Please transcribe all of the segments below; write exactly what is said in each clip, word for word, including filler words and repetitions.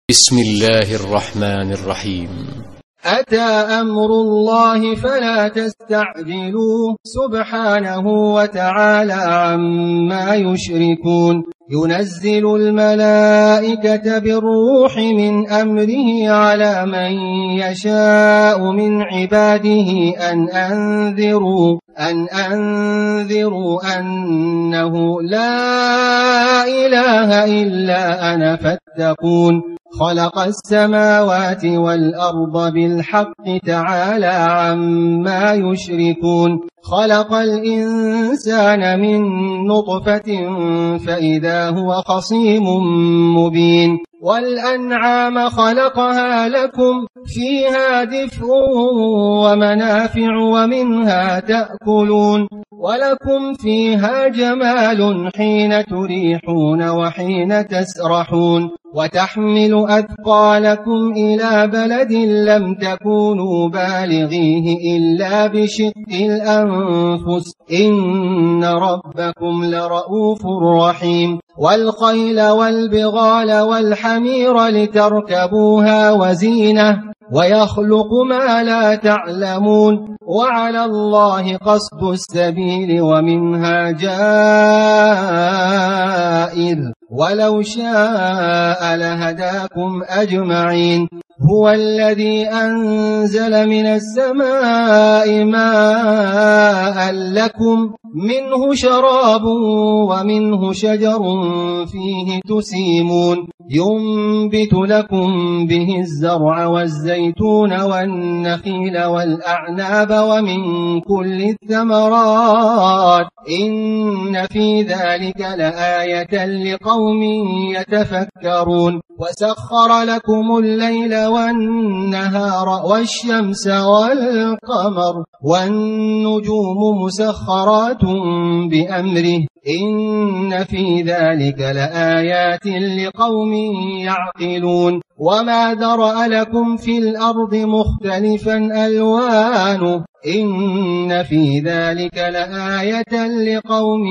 بسم الله الرحمن الرحيم. أتى أمر الله فلا تستعجلوه سبحانه وتعالى عما يشركون. ينزل الملائكة بالروح من أمره على من يشاء من عباده أن أنذروا أن أنذروا أنه لا إله إلا أنا فاتقون. خلق السماوات والأرض بالحق تعالى عما يشركون. خلق الإنسان من نطفة فإذا هو خصيم مبين. والأنعام خلقها لكم فيها دفء ومنافع ومنها تأكلون ولكم فيها جمال حين تريحون وحين تسرحون وتحمل أثقالكم إلى بلد لم تكونوا بالغيه إلا بشق الأنفس إن ربكم لرؤوف رحيم. والخيل والبغال والحمير لتركبوها وزينة ويخلق ما لا تعلمون وعلى الله قصد السبيل ومنها جائر ولو شاء لهداكم أجمعين. هو الذي أنزل من السماء ماء لكم منه شراب ومنه شجر فيه تسيمون ينبت لكم به الزرع والزيتون والنخيل والأعناب ومن كل الثمرات إن في ذلك لآية لقوم يتفكرون. وسخر لكم الليل والنهار والشمس والقمر والنجوم مسخرات بأمره إن في ذلك لآيات لقوم يعقلون. وما ذرأ لكم في الأرض مختلفا ألوانه إن في ذلك لآية لقوم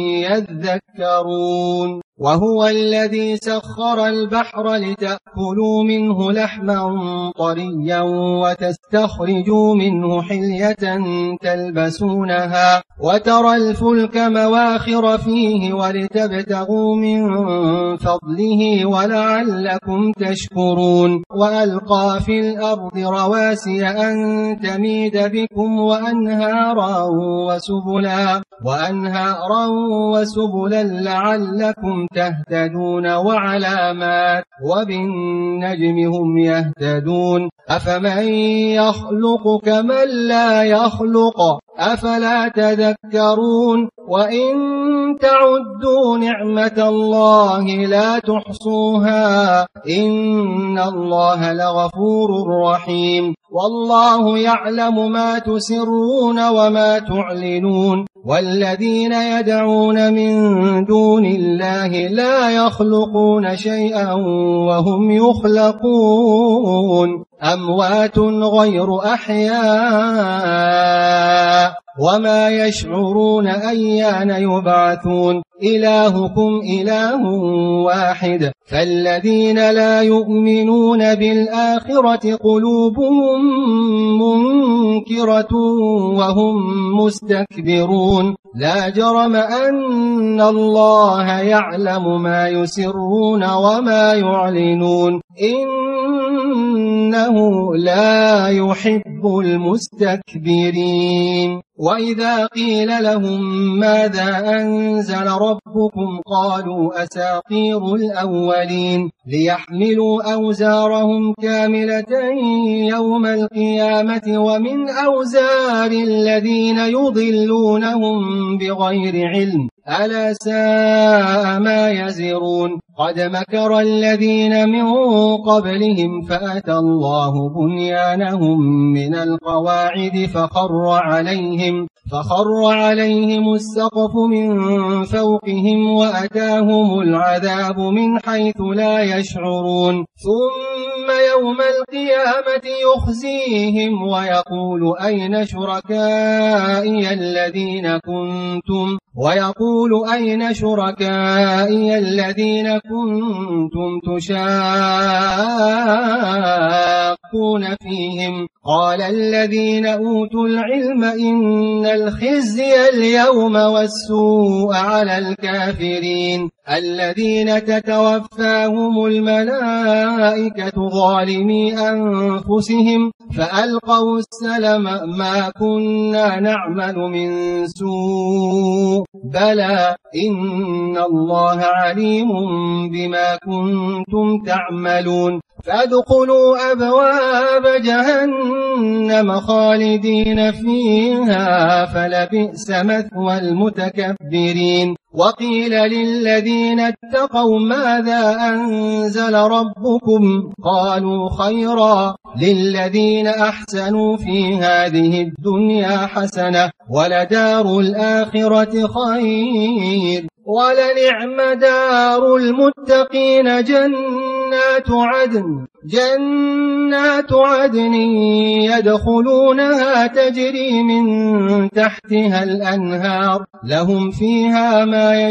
يذكرون. وهو الذي سخر البحر لتأكلوا منه لحما طريا وتستخرجوا منه حلية تلبسونها وترى الفلك مواخر فيه ولتبتغوا من فضله ولعلكم تشكرون. وألقى في الأرض رواسي أن تميد بكم وأنهارا وسبلا وأنهارا وسبلا لعلكم تهتدون وعلامات وبالنجم هم يهتدون. أفمن يخلق كمن لا يخلق أفلا تذكرون. وإن تعدوا نعمة الله لا تحصوها إن الله لغفور رحيم. والله يعلم ما تسرون وما تعلنون. والذين يدعون من دون الله لا يخلقون شيئا وهم يخلقون أموات غير أحياء وما يشعرون أيان يبعثون. إلهكم إله واحد فالذين لا يؤمنون بالآخرة قلوبهم منكرة وهم مستكبرون. لا جرم أن الله يعلم ما يسرون وما يعلنون إنه لا يحب المستكبرين. وإذا قيل لهم ماذا أنزل ربكم قالوا أساطير الأولين ليحملوا أوزارهم كاملة يوم القيامة ومن أوزار الذين يضلونهم بغير علم ألا ساء ما يزرون. قد مكر الذين من قبلهم فأتى الله بنيانهم من القواعد فخر عليهم فخر عليهم السقف من فوقهم وأتاهم العذاب من حيث لا يشعرون. ثم يوم القيامة يخزيهم ويقول أين شركائي الذين كنتم ويقول أين شركائي الذين كنتم تشاءون يلقون فيهم. قال الذين أوتوا العلم إن الخزي اليوم والسوء على الكافرين الذين تتوفاهم الملائكة ظالمي أنفسهم فألقوا السلم ما كنا نعمل من سوء بلى إن الله عليم بما كنتم تعملون فادخلوا أبواب جهنم خالدين فيها فلبئس مثوى المتكبرين. وقيل للذين اتقوا ماذا أنزل ربكم قالوا خيرا للذين أحسنوا في هذه الدنيا حسنة ولدار الآخرة خير ولنعم دار المتقين جنات عدن جنات عدن يدخلونها تجري من تحتها الأنهار لهم فيها ما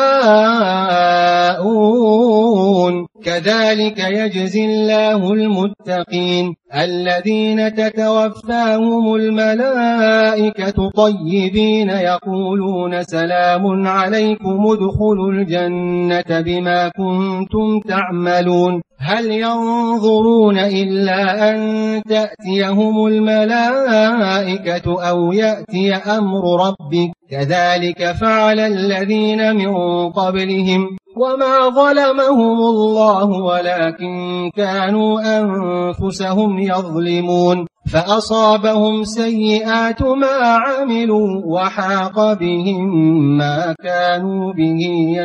يشاءون كذلك يجزي الله المتقين الذين تتوفاهم الملائكة طيبين يقولون سلام عليكم ادخلوا الجنة بما كنتم تعملون. هل ينظرون إلا أن تأتيهم الملائكة أو يأتي أمر ربك كذلك فعل الذين من قبلهم وما ظلمهم الله ولكن كانوا أنفسهم يظلمون فأصابهم سيئات ما عملوا وحاق بهم ما كانوا به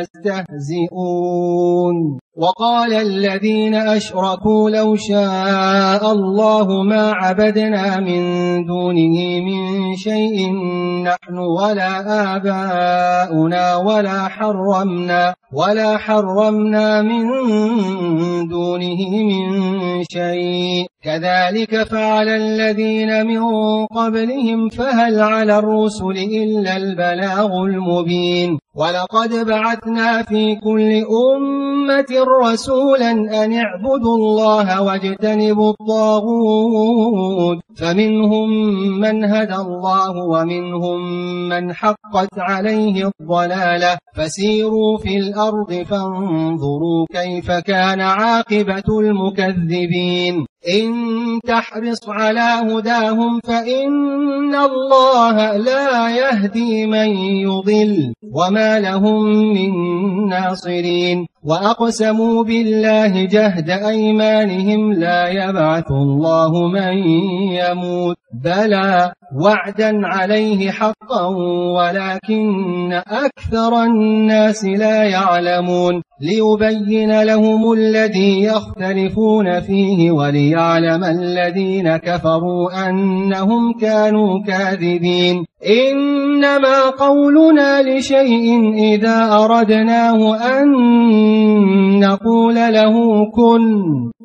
يستهزئون. وقال الذين أشركوا لو شاء الله ما عبدنا من دونه من شيء نحن ولا آباؤنا ولا حرمنا ولا حرمنا من دونه من شيء كذلك فعل الذين من قبلهم فهل على الرسل إلا البلاغ المبين. ولقد بعثنا في كل أمة رسولا أن اعبدوا الله واجتنبوا الطاغوت فمنهم من هدى الله ومنهم من حقت عليه الضلالة فسيروا في الأرض فانظروا كيف كان عاقبة المكذبين. إن تحرص على هداهم فإن الله لا يهدي من يضل وما لهم من ناصرين. وأقسموا بالله جهد أيمانهم لا يبعث الله من يموت بلى وعدا عليه حقا ولكن أكثر الناس لا يعلمون ليبين لهم الذي يختلفون فيه وليعلم الذين كفروا أنهم كانوا كاذبين. إنما قولنا لشيء إذا أردناه أن نقول له كن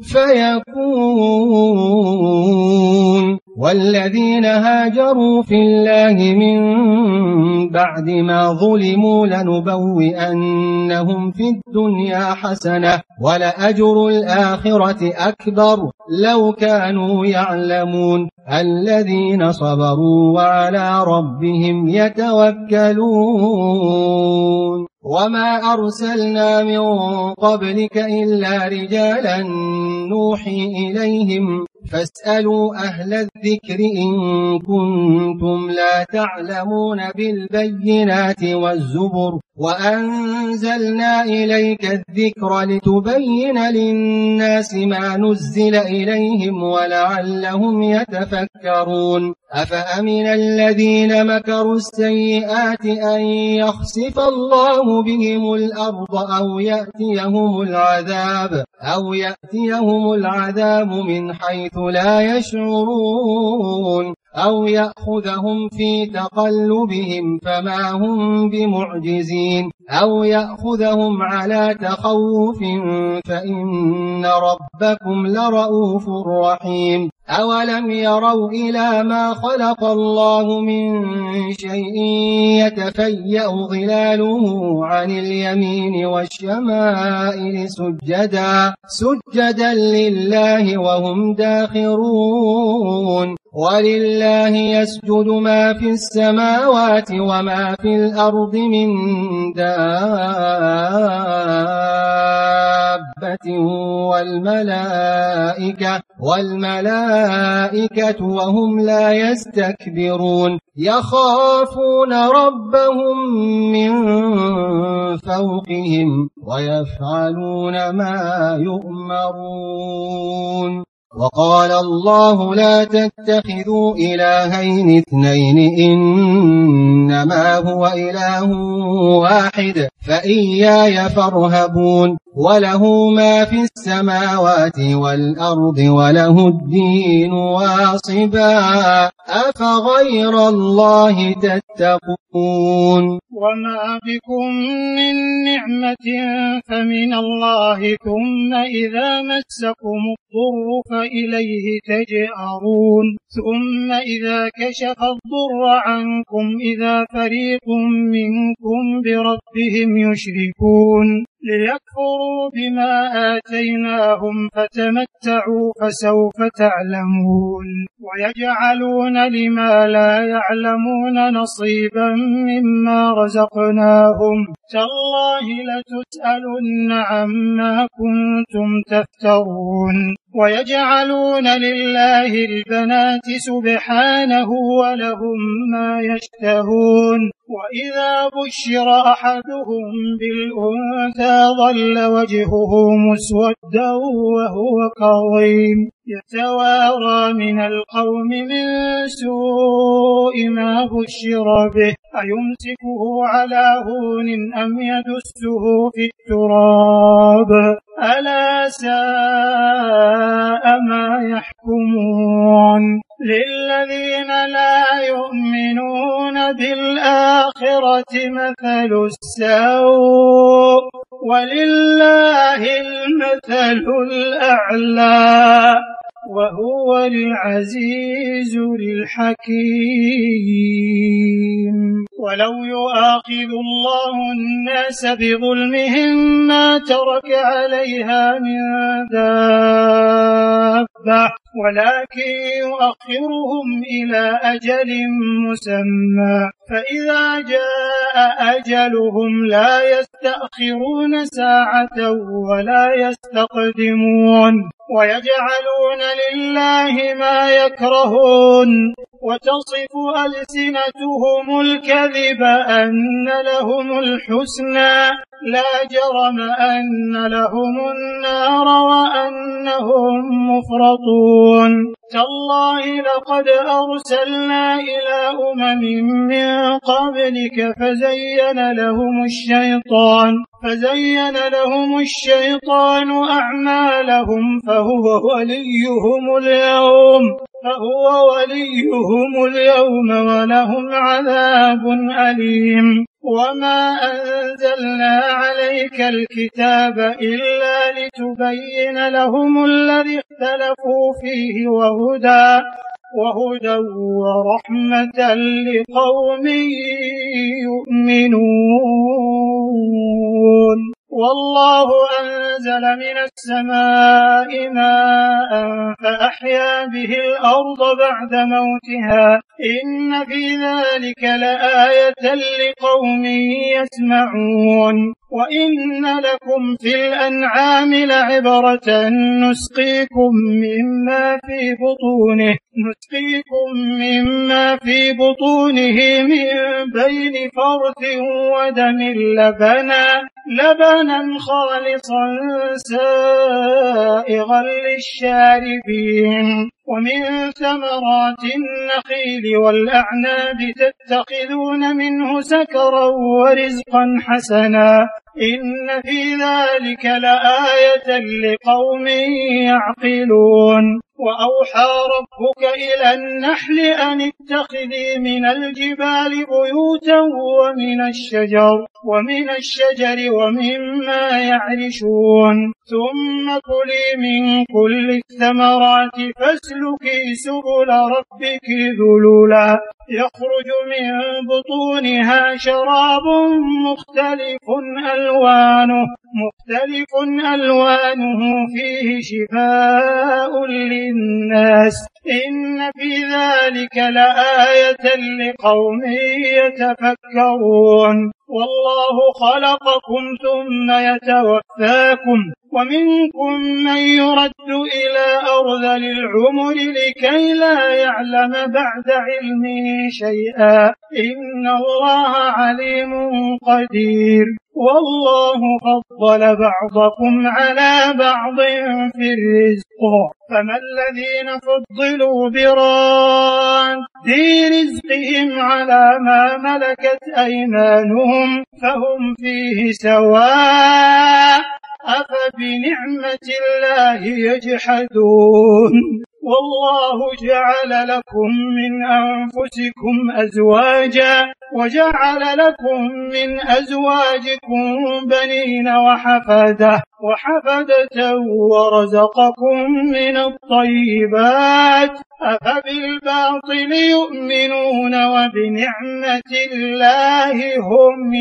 فيكون. والذين هاجروا في الله من بعد ما ظلموا لنبوئنهم في الدنيا حسنة ولأجر الآخرة أكبر لو كانوا يعلمون. الذين صبروا وعلى ربهم يتوكلون. وما أرسلنا من قبلك إلا رجالا نوحي إليهم فاسألوا أهل الذكر إن كنتم لا تعلمون بالبينات والزبر وأنزلنا إليك الذكر لتبين للناس ما نزل إليهم ولعلهم يتفكرون. أفأمن الذين مكروا السيئات أن يخسف الله بهم الأرض أو يأتيهم العذاب أو يأتيهم العذاب من حيث لا يشعرون. أو يأخذهم في تقلبهم فما هم بمعجزين أو يأخذهم على تخوف فإن ربكم لرؤوف رحيم أولم يروا إلى ما خلق الله من شيء يتفيأ ظلاله عن اليمين والشمائل سجدا سجدا لله وهم داخرون ولله يسجد ما في السماوات وما في الأرض من دابة والملائكة والملائكة وهم لا يستكبرون يخافون ربهم من فوقهم ويفعلون ما يؤمرون وقال الله لا تتخذوا إلهين اثنين إنما هو إله واحد فإياي فارهبون وله ما في السماوات والأرض وله الدين واصبا أفغير الله تتقون وما بكم من نعمة فمن الله ثم إذا مسكم الضر فإليه تجأرون ثم إذا كشف الضر عنكم إذا فريق منكم بربهم يشركون ليكفروا بما آتيناهم فتمتعوا فسوف تعلمون ويجعلون لما لا يعلمون نصيبا مما رزقناهم تالله لتسألن عما كنتم تفترون ويجعلون لله البنات سبحانه ولهم ما يشتهون وإذا بشر أحدهم بالأنثى ظل وجهه مسودا وهو كظيم يتوارى من القوم من سوء ما بشر به أيمسكه على هون أم يدسه في التراب ألا ساء ما يحكمون للذين لا يؤمنون بالآخرة مثل السوء ولله المثل الأعلى وهو العزيز الحكيم ولو يؤاخذ الله الناس بظلمهم ما ترك عليها من دابة ولكن يؤخرهم إلى أجل مسمى فإذا جاء أجلهم لا يستأخرون ساعة ولا يستقدمون ويجعلون لله ما يكرهون وتصف ألسنتهم الكذب أن لهم الحسنى لا جرم أن لهم النار وأنهم مفرطون تالله لقد أرسلنا إلى أمم من قبلك فزين لهم الشيطان فزين لهم الشيطان أعمالهم فهو وليهم اليوم فهو وليهم اليوم ولهم عذاب أليم وما أنزلنا عليك الكتاب إلا لتبين لهم الذي اختلفوا فيه وهدى وهدى ورحمة لقوم يؤمنون والله أنزل من السماء ماء فأحيا به الأرض بعد موتها إن في ذلك لآية لقوم يسمعون وإن لكم في الأنعام لعبرة نسقيكم مما في بطونه نسقيكم مما في بطونه من بين فرث ودم لبنا لبنا خالصا سائغا للشاربين ومن ثمرات النخيل والأعناب تتخذون منه سكرا ورزقا حسنا إن في ذلك لآية لقوم يعقلون وأوحى ربك إلى النحل أن اتخذي من الجبال بيوتا ومن الشجر ومن الشجر ومما يعرشون ثم كلي من كل الثمرات فاسلكي سبل ربك ذللا يخرج من بطونها شراب مختلف ألوانه مختلف ألوانه فيه شفاء للناس إن في ذلك لآية لقوم يتفكرون والله خلقكم ثم يتوفاكم ومنكم من يرد إلى أرذل العمر لكي لا يعلم بعد علمه شيئا إن الله عليم قدير والله فضل بعضكم على بعض في الرزق فما الذين فضلوا براد رزقهم على ما ملكت أيمانهم فهم فيه سواء أفبنعمة الله يجحدون والله جعل لكم من أنفسكم أزواجا وجعل لكم من أزواجكم بنين وحفدة وحفدة ورزقكم من الطيبات أفبالباطل يؤمنون وبنعمة الله هم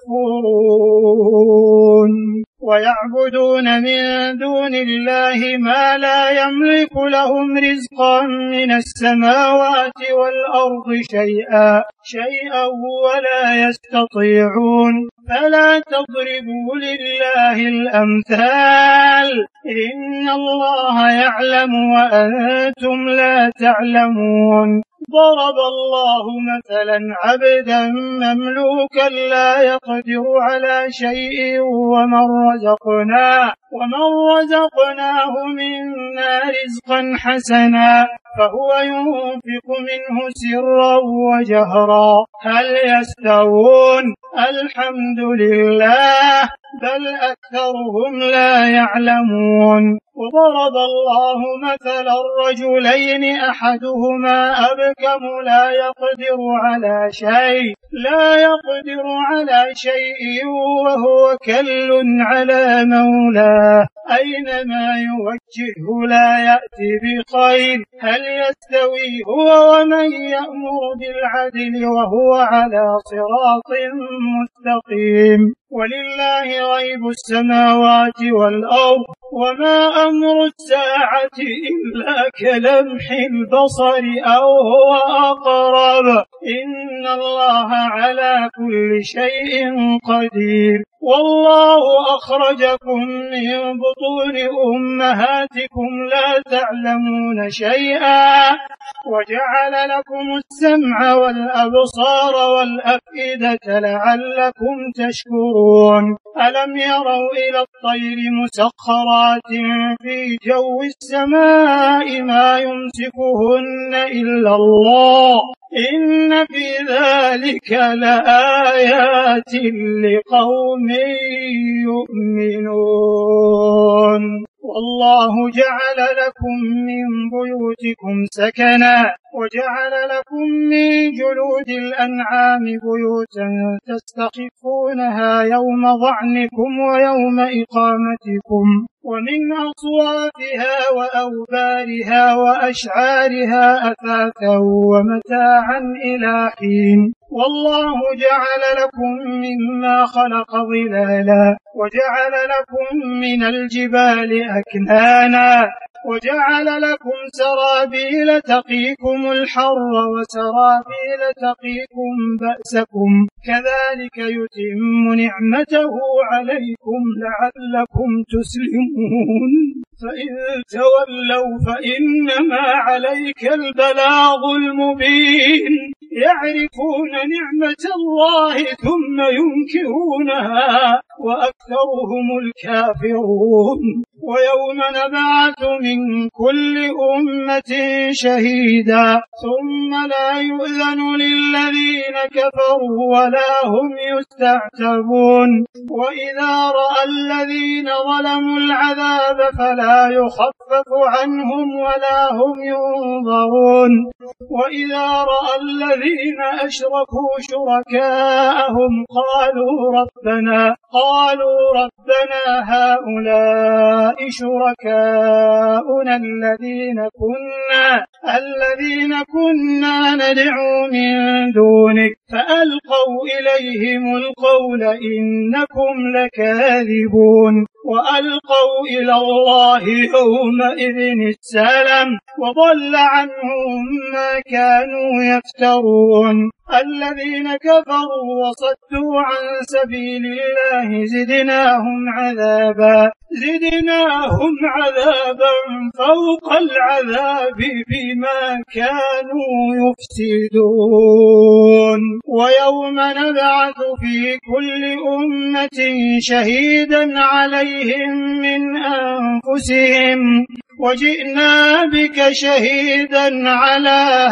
يكفرون ويعبدون من دون الله ما لا يملك لهم رزقا من السماوات والأرض شيئا شيئا ولا يستطيعون فلا تضربوا لله الأمثال إن الله يعلم وأنتم لا تعلمون ضرب الله مثلا عبدا مملوكا لا يقدر على شيء ومن رزقناه ومن رزقناه منا رزقا حسنا فهو ينفق منه سرا وجهرا هل يستوون الحمد لله بل أكثرهم لا يعلمون وضرب الله مثلا الرجلين أحدهما أبكم لا يقدر على شيء لا يقدر على شيء وهو كل على مولاه أينما يوجهه لا يأتي بخير هل يستوي هو ومن يأمر بالعدل وهو على صراط مستقيم ولله غيب السماوات والأرض وما أمر الساعة إلا كلمح البصر أو هو أقرب إن الله على كل شيء قدير والله أخرجكم من بطون أمهاتكم لا تعلمون شيئا وجعل لكم السمع والأبصار والأفئدة لعلكم تشكرون ألم يروا إلى الطير مسخرات في جو السماء ما يمسكهن إلا الله إن في ذلك لآيات لقوم يؤمنون والله جعل لكم من بيوتكم سكنا وجعل لكم من جلود الأنعام بيوتا تستخفونها يوم ظعنكم ويوم إقامتكم ومن أصوافها وأوبارها وأشعارها أثاثا ومتاعا إلى حين والله جعل لكم مما خلق ظلالا وجعل لكم من الجبال أكنانا وجعل لكم سرابيل تقيكم الحر وسرابيل تقيكم بأسكم كذلك يتم نعمته عليكم لعلكم تسلمون فإن تولوا فإنما عليك البلاغ المبين يعرفون نعمة الله ثم ينكرونها وأكثرهم الكافرون ويوم نبعث من كل أمة شهيدا ثم لا يؤذن للذين كفروا ولا هم يستعتبون وإذا رأى الذين ظلموا العذاب فلا يخفف عنهم ولا هم ينظرون وإذا رأى الذين أشركوا شركاءهم قالوا ربنا قالوا ربنا هؤلاء شركاؤنا الذين كنا الذين كنا ندعو من دونك فألقوا إليهم القول إنكم لكاذبون وألقوا إلى الله يومئذ السلام وضل عنهم ما كانوا يفترون الذين كفروا وصدوا عن سبيل الله زدناهم عذابا زدناهم عذابا فوق العذاب بما كانوا يفسدون ويوم نبعث في كل أمة شهيدا عليهم من أنفسهم وجئنا بك شهيدا على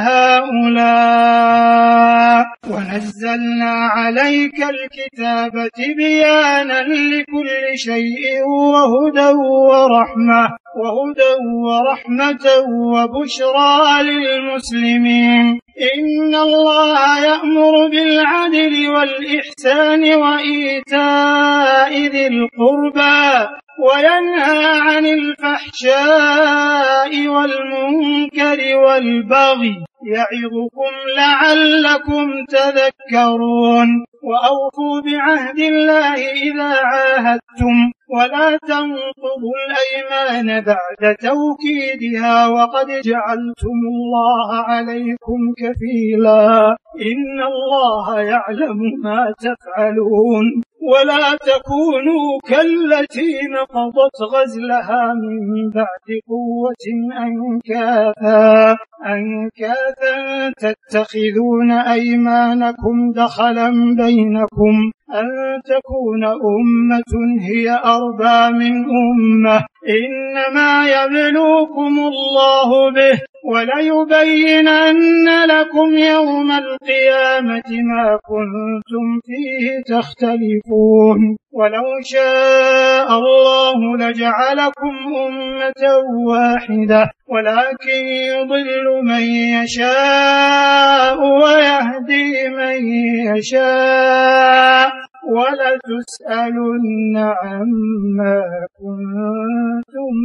هؤلاء ونزلنا عليك الكتاب تبيانا لكل شيء وهدى ورحمة وهدى ورحمة وبشرى للمسلمين إن الله يأمر بالعدل والإحسان وإيتاء ذي القربى وينهى عن الفحشاء والمنكر والبغي يعظكم لعلكم تذكرون وأوفوا بعهد الله إذا عاهدتم ولا تنقضوا الأيمان بعد توكيدها وقد جعلتم الله عليكم كفيلا إن الله يعلم ما تفعلون ولا تكونوا كالتي نقضت غزلها من بعد قوة أنكاثا أنكاثا تتخذون أيمانكم دخلا بينكم أن تكون أمة هي أربى من أمة إنما يبلوكم الله به وليبينن لكم يوم القيامة ما كنتم فيه تختلفون ولو شاء الله لجعلكم أمة واحدة ولكن يضل من يشاء ويهدي من يشاء ولتسألن عما كنتم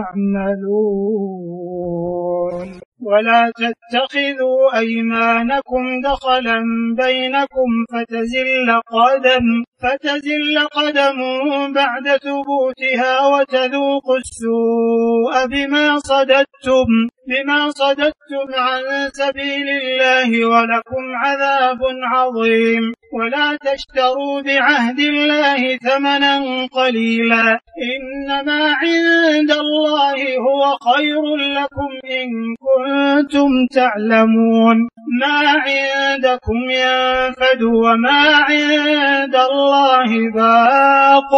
تعملون ولا تتخذوا أيمانكم دخلا بينكم فتزل قدم فتزل قدم بعد ثبوتها وتذوقوا السوء بما صددتم بما صددتم عن سبيل الله ولكم عذاب عظيم ولا تشتروا بعهد الله ثمنا قليلا إنما عند الله هو خير لكم إن كنتم تعلمون ما عندكم ينفد وما عند الله باق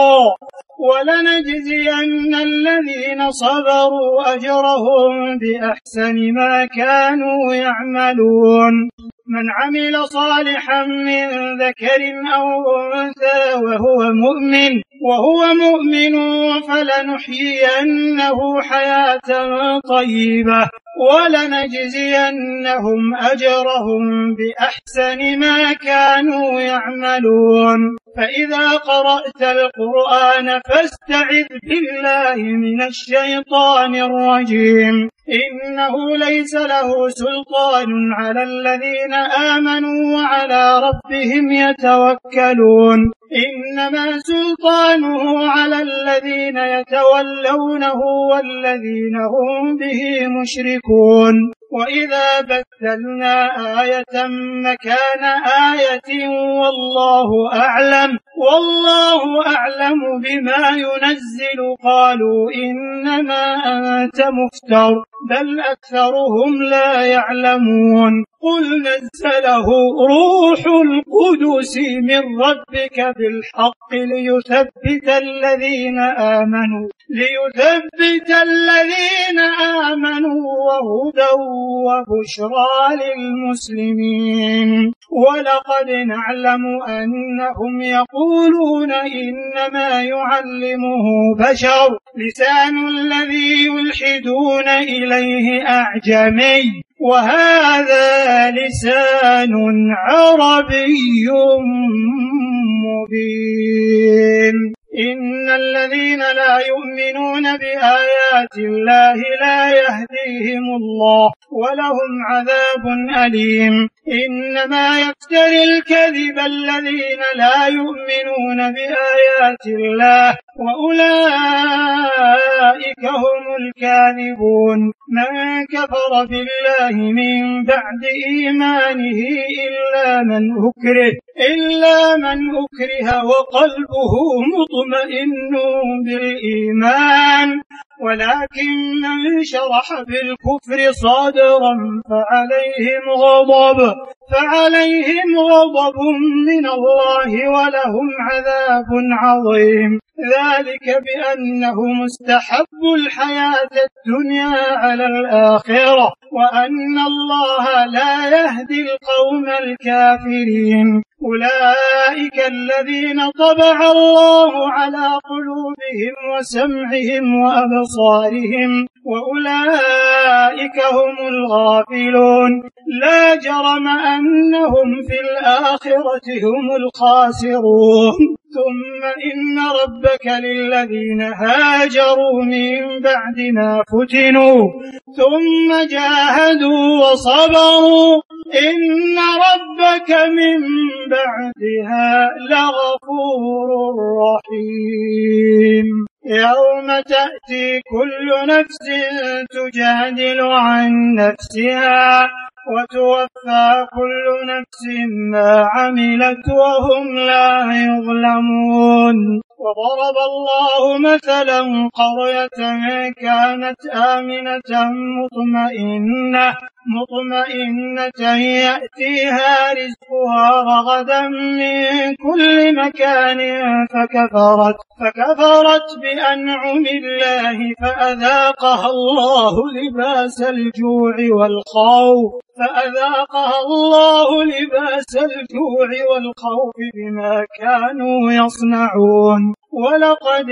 ولنجزين الذين صبروا أجرهم بأحسن ما كانوا يعملون من عمل صالحا من ذكر أو أنثى وهو مؤمن وهو مؤمن فلنحيينه حياة طيبة ولنجزينهم أجرهم بأحسن ما كانوا يعملون فإذا قرأت القرآن فاستعذ بالله من الشيطان الرجيم إنه ليس له سلطان على الذين آمنوا وعلى ربهم يتوكلون إنما سلطانه على الذين يتولونه والذين هم به مشركون وإذا بدلنا آية مكان آية والله أعلم والله أعلم بما ينزل قالوا إنما أنت مفتر بل أكثرهم لا يعلمون قل نزله روح القدس من ربك بالحق ليثبت الذين آمنوا ليثبت الذين آمنوا وهدى وبشرى للمسلمين ولقد نعلم أنهم يقولون إنما يعلمه بشر لسان الذي يلحدون إليه أعجمي وهذا لسان عربي مبين إن الذين لا يؤمنون بآيات الله لا يهديهم الله ولهم عذاب أليم إنما يفتري الكذب الذين لا يؤمنون بآيات الله وأولئك هم الكاذبون من كفر بالله من بعد إيمانه إلا من أكره إلا من أكره وقلبه مطمئن بالإيمان ولكن من شرح بالكفر صادرا فعليهم غضب فعليهم غضب من الله ولهم عذاب عظيم ذلك بأنه مستحب الحياة الدنيا على الآخرة وأن الله لا يهدي القوم الكافرين أولئك الذين طبع الله على قلوبهم وسمعهم وأبصارهم وأولئك هم الغافلون لا جرم أنهم في الآخرة هم الخاسرون ثم إن ربك للذين هاجروا من بعد ما فتنوا ثم جاهدوا وصبروا إن ربك من بعدها لغفور رحيم يوم تأتي كل نفس تجادل عن نفسها وتوفى كل نفس ما عملت وهم لا يظلمون وضرب الله مثلا قرية كانت آمنة مطمئنة مطمئنة يأتيها رزقها رغدا من كل مكان فكفرت فكفرت بأنعم الله فأذاقها الله لباس الجوع والخوف فأذاقها الله لباس الجوع والخوف بما كانوا يصنعون ولقد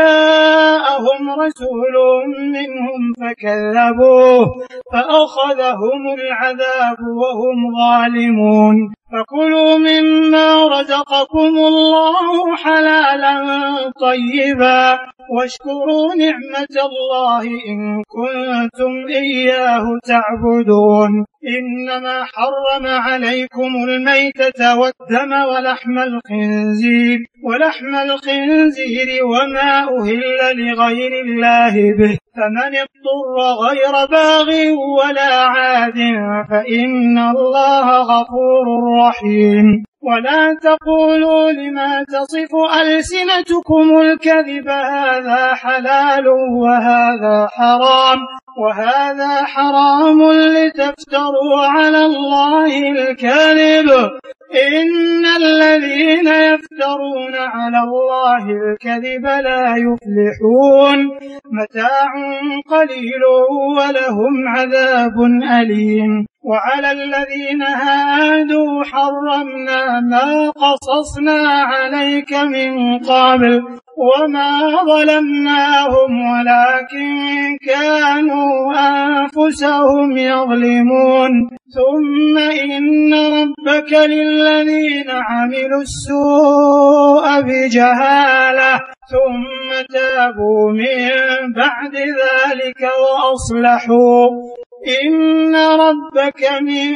جاءهم رسول منهم فكذبوه فأخذهم العذاب وهم ظالمون فكلوا مما رزقكم الله حلالا طيبا واشكروا نعمة الله إن كنتم إياه تعبدون إنما حرم عليكم الميتة والدم ولحم الخنزير ولحم الخنزير وما أهل لغير الله به فمن اضطر غير باغ ولا عاد فإن الله غفور رحيم ولا تقولوا لما تصف ألسنتكم الكذب هذا حلال وهذا حرام وهذا حرام لتفتروا على الله الكذب إن الذين يفترون على الله الكذب لا يفلحون متاع قليل ولهم عذاب أليم وعلى الذين هادوا حرمنا ما قصصنا عليك من قبل وما ظلمناهم ولكن كانوا أنفسهم يظلمون ثم إن ربك للذين عملوا السوء بجهالة ثم تابوا من بعد ذلك وأصلحوا إن ربك من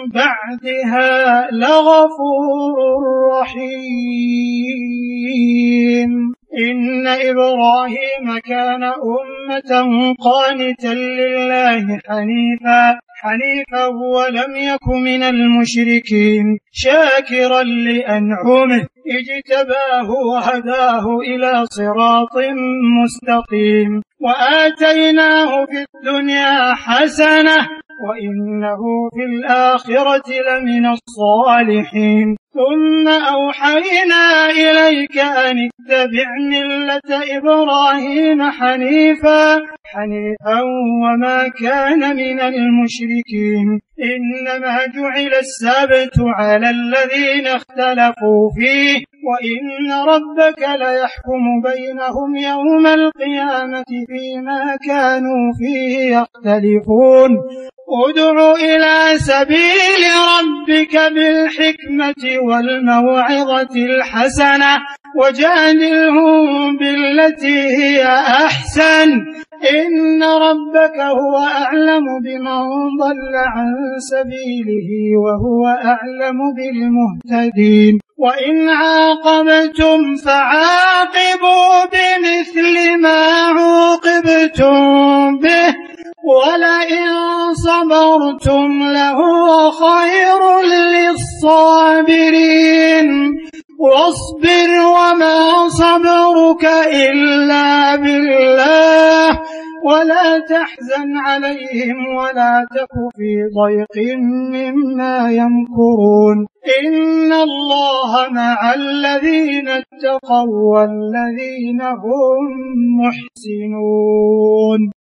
بعدها لغفور رحيم إن إبراهيم كان أمة قانتا لله حنيفا حنيفا ولم يك من المشركين شاكرا لأنعمه اجتباه وهداه إلى صراط مستقيم وآتيناه في الدنيا حسنة وإنه في الآخرة لمن الصالحين ثم أوحينا إليك أن اتبع ملة إبراهيم حنيفا حنيفا وما كان من المشركين إنما جعل السبت على الذين اختلفوا فيه وإن ربك ليحكم بينهم يوم القيامة فيما كانوا فيه يختلفون ادع إلى سبيل ربك بالحكمة والموعظة الحسنة وجادلهم بالتي هي أحسن إن ربك هو أعلم بمن ضل عن سبيله وهو أعلم بالمهتدين وإن عاقبتم فعاقبوا بمثل ما عوقبتم به ولئن صبرتم لهو خير للصابرين واصبر وما صبرك إلا بالله ولا تحزن عليهم ولا تك في ضيق مما يمكرون إن الله مع الذين اتقوا والذين هم محسنون.